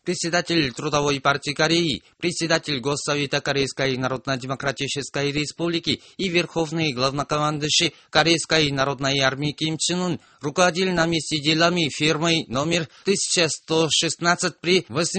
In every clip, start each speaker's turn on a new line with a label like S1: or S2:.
S1: Председатель Трудовой партии Кореи, председатель Госсовета Корейской Народно-Демократической Республики и верховный главнокомандующий Корейской народной армии Ким Чен Ын руководил на месте делами фирмой номер 1116 при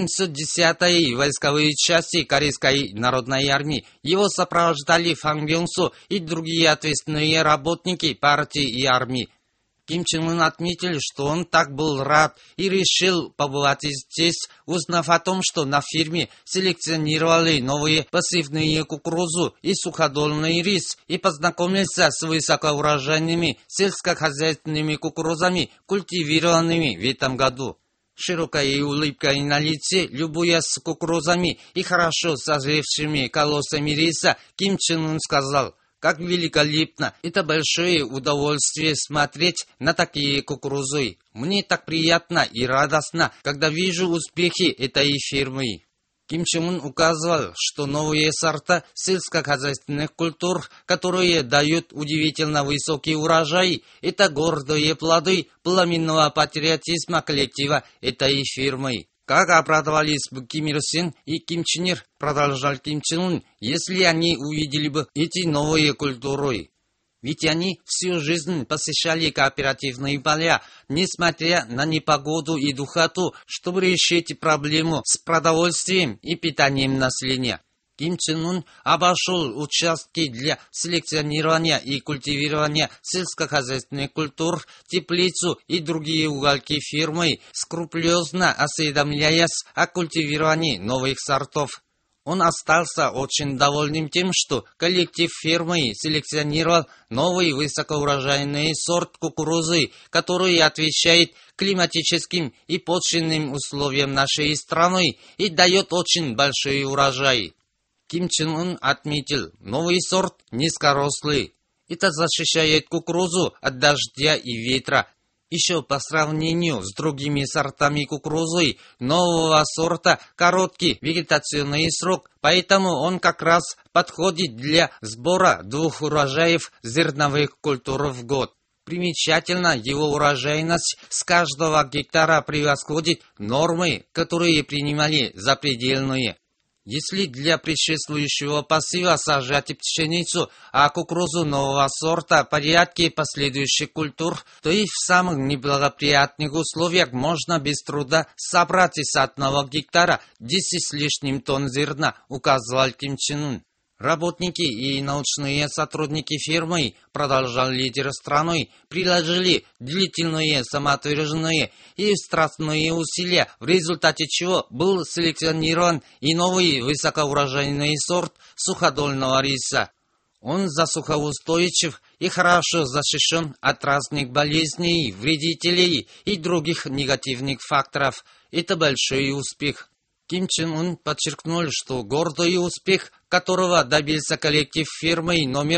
S1: 810-й войсковой части Корейской народной армии. Его сопровождали Фан Бёнг Со и другие ответственные работники партии и армии. Ким Чен Ын отметил, что он так был рад и решил побывать здесь, узнав о том, что на фирме селекционировали новые пассивные кукурузу и суходольный рис, и познакомился с высокоурожайными сельскохозяйственными кукурузами, культивированными в этом году. Широкой улыбкой на лице, любуясь кукурузами и хорошо созревшими колосами риса, Ким Чен Ын сказал: «Как великолепно! Это большое удовольствие смотреть на такие кукурузы. Мне так приятно и радостно, когда вижу успехи этой фирмы». Ким Чен Ын указывал, что новые сорта сельскохозяйственных культур, которые дают удивительно высокий урожай, это гордые плоды пламенного патриотизма коллектива этой фирмы. Как обрадовались бы Ким Ир Сен и Ким Чен Ир, продолжал Ким Чен Ын, если они увидели бы эти новые культуры. Ведь они всю жизнь посещали кооперативные поля, несмотря на непогоду и духоту, чтобы решить проблему с продовольствием и питанием населения. Ким Чен Ын обошел участки для селекционирования и культивирования сельскохозяйственных культур, теплицу и другие уголки фирмы, скрупулезно осведомляясь о культивировании новых сортов. Он остался очень довольным тем, что коллектив фирмы селекционировал новый высокоурожайный сорт кукурузы, который отвечает климатическим и почвенным условиям нашей страны и дает очень большой урожай. Ким Чен Ын отметил, новый сорт низкорослый. Это защищает кукурузу от дождя и ветра. Еще по сравнению с другими сортами кукурузы, нового сорта короткий вегетационный срок, поэтому он как раз подходит для сбора 2 урожаев зерновых культур в год. Примечательно, его урожайность с каждого гектара превосходит нормы, которые принимали за предельные. Если для предшествующего посева сажать пшеницу, а кукурузу нового сорта в порядке последующих культур, то и в самых неблагоприятных условиях можно без труда собрать из 1 гектара 10 с лишним тонн зерна, указывал Ким Чен Ын. Работники и научные сотрудники фирмы, продолжал лидер страны, приложили длительные, самоотверженные и страстные усилия, в результате чего был селекционирован и новый высокоурожайный сорт суходольного риса. Он засухоустойчив и хорошо защищен от разных болезней, вредителей и других негативных факторов. Это большой успех. Ким Чен Ын подчеркнул, что гордый успех, которого добился коллектив фирмы номер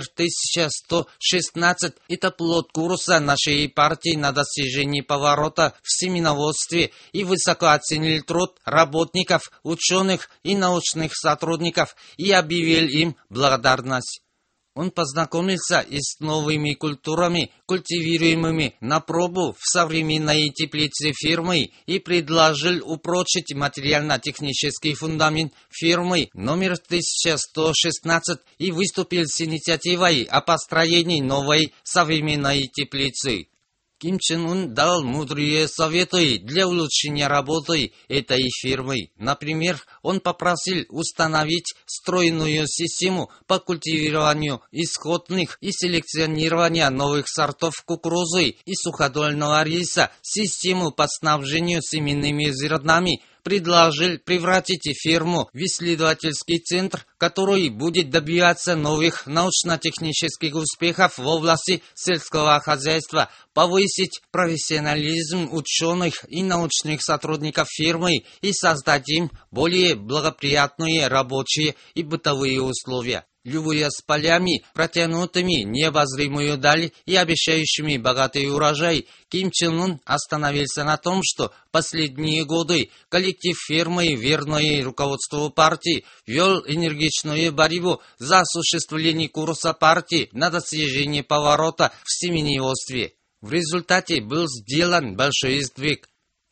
S1: 1116, это плод курса нашей партии на достижение поворота в семеноводстве и высоко оценил труд работников, ученых и научных сотрудников и объявил им благодарность. Он познакомился и с новыми культурами, культивируемыми на пробу в современной теплице фирмы, и предложил упрочить материально-технический фундамент фирмы номер 1116 и выступил с инициативой о построении новой современной теплицы. Ким Чен Ын дал мудрые советы для улучшения работы этой фирмы. Например, он попросил установить стройную систему по культивированию исходных и селекционирования новых сортов кукурузы и суходольного риса, систему по снабжению семенными зернами, предложил превратить фирму в исследовательский центр, который будет добиваться новых научно-технических успехов в области сельского хозяйства, повысить профессионализм ученых и научных сотрудников фирмы и создать им более благоприятные рабочие и бытовые условия. Любуясь полями, протянутыми необозримую даль и обещающими богатый урожай, Ким Чен Ын остановился на том, что последние годы коллектив фирмы, верный руководству партии, вел энергичную борьбу за осуществление курса партии на достижение поворота в семеневодстве. В результате был сделан большой сдвиг.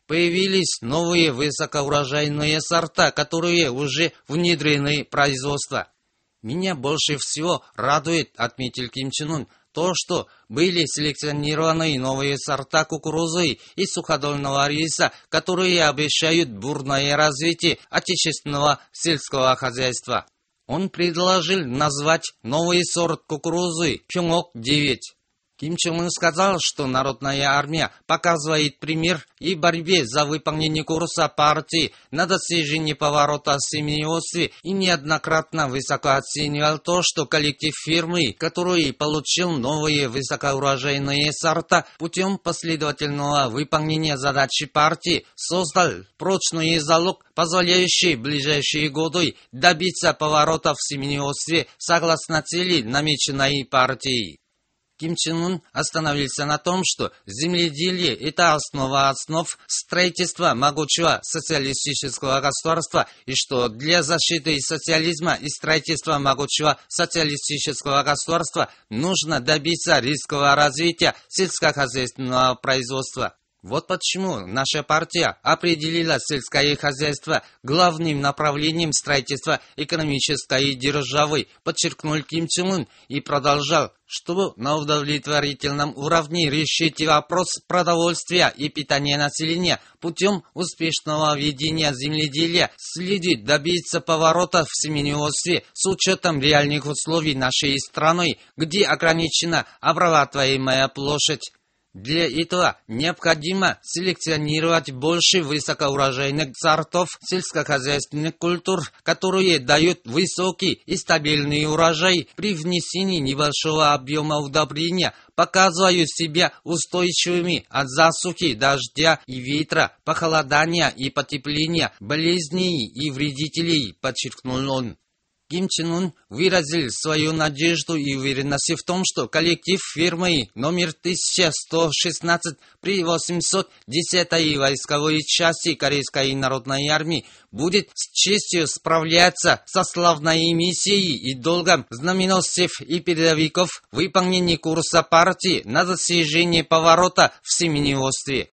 S1: Появились новые высокоурожайные сорта, которые уже внедрены в производство. Меня больше всего радует, отметил Ким Чен Ын, то, что были селекционированы новые сорта кукурузы и суходольного риса, которые обещают бурное развитие отечественного сельского хозяйства. Он предложил назвать новый сорт кукурузы Пхёнгок-9. Ким Чен Ын сказал, что Народная армия показывает пример и борьбе за выполнение курса партии на достижение поворота в семействе и неоднократно высоко оценивал то, что коллектив фирмы, который получил новые высокоурожайные сорта путем последовательного выполнения задачи партии, создал прочный залог, позволяющий в ближайшие годы добиться поворота в семействе согласно цели, намеченной партией. Ким Чен Ын остановился на том, что земледелие – это основа основ строительства могучего социалистического государства, и что для защиты социализма и строительства могучего социалистического государства нужно добиться резкого развития сельскохозяйственного производства. Вот почему наша партия определила сельское хозяйство главным направлением строительства экономической державы, подчеркнул Ким Чен Ын и продолжал, чтобы на удовлетворительном уровне решить вопрос продовольствия и питания населения путем успешного ведения земледелия, следует добиться поворота в семействе с учетом реальных условий нашей страны, где ограничена обрабатываемая площадь. Для этого необходимо селекционировать больше высокоурожайных сортов сельскохозяйственных культур, которые дают высокий и стабильный урожай при внесении небольшого объема удобрения, показывают себя устойчивыми от засухи, дождя и ветра, похолодания и потепления, болезней и вредителей, подчеркнул он. Ким Чен Ын выразил свою надежду и уверенность в том, что коллектив фирмы номер 1116 при 810-й войсковой части Корейской народной армии будет с честью справляться со славной миссией и долгом знаменосцев и передовиков выполнения курса партии на достижение поворота в семействе.